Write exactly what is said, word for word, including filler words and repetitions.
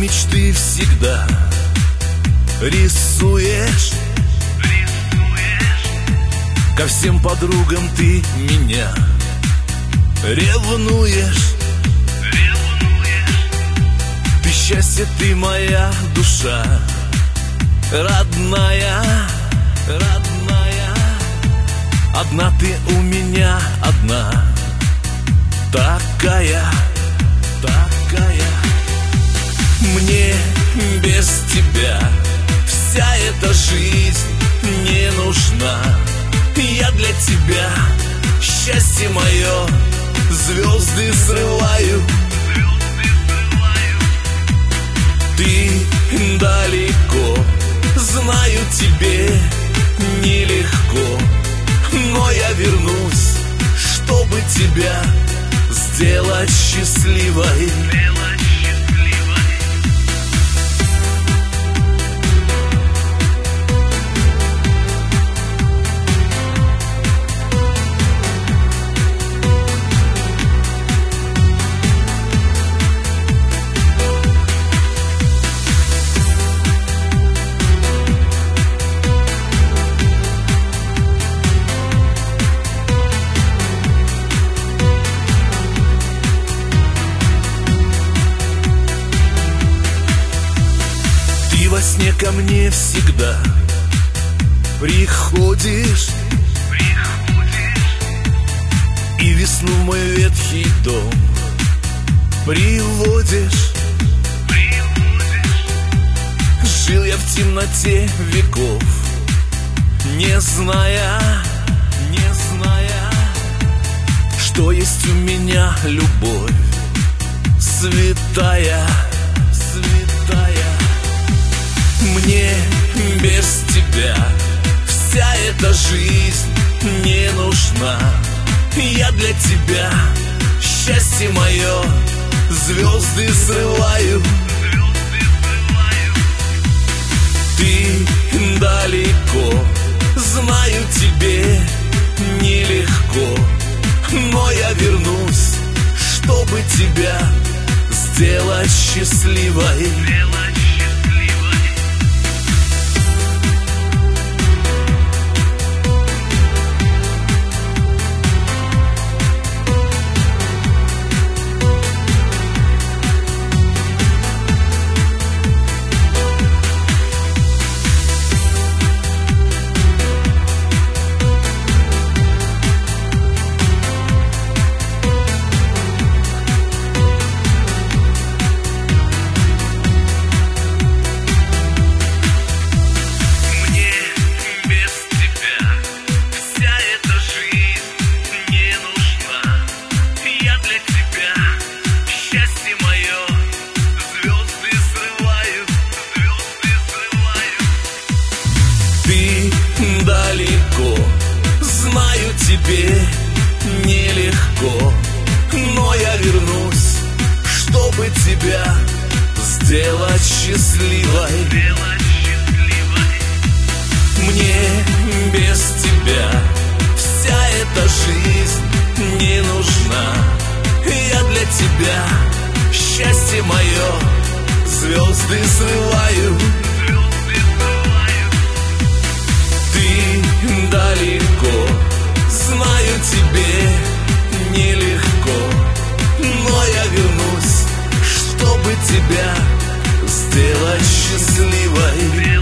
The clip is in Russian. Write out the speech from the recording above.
мечты всегда рисуешь, ко всем подругам ты меня ревнуешь. Ты счастье, ты моя душа, родная, родная. Одна ты у меня, одна, такая, такая. Мне без тебя вся эта жизнь не нужна. Я для тебя счастье мое звезды срываю. Ты далеко, знаю, тебе нелегко, но я вернусь, чтобы тебя сделать счастливой. Во сне ко мне всегда приходишь, приходишь, и весну в мой ветхий дом приводишь, приводишь. Жил я в темноте веков, не зная, не зная, что есть у меня любовь святая, святая. Мне без тебя вся эта жизнь не нужна. Я для тебя счастье мое звезды срываю. Ты далеко, знаю, тебе нелегко, но я вернусь, чтобы тебя сделать счастливой. Тебе нелегко, но я вернусь, чтобы тебя сделать счастливой. Мне без тебя вся эта жизнь не нужна. Я для тебя счастье мое звезды срываю. Ты далеко, знаю, тебе нелегко, но я вернусь, чтобы тебя сделать счастливой.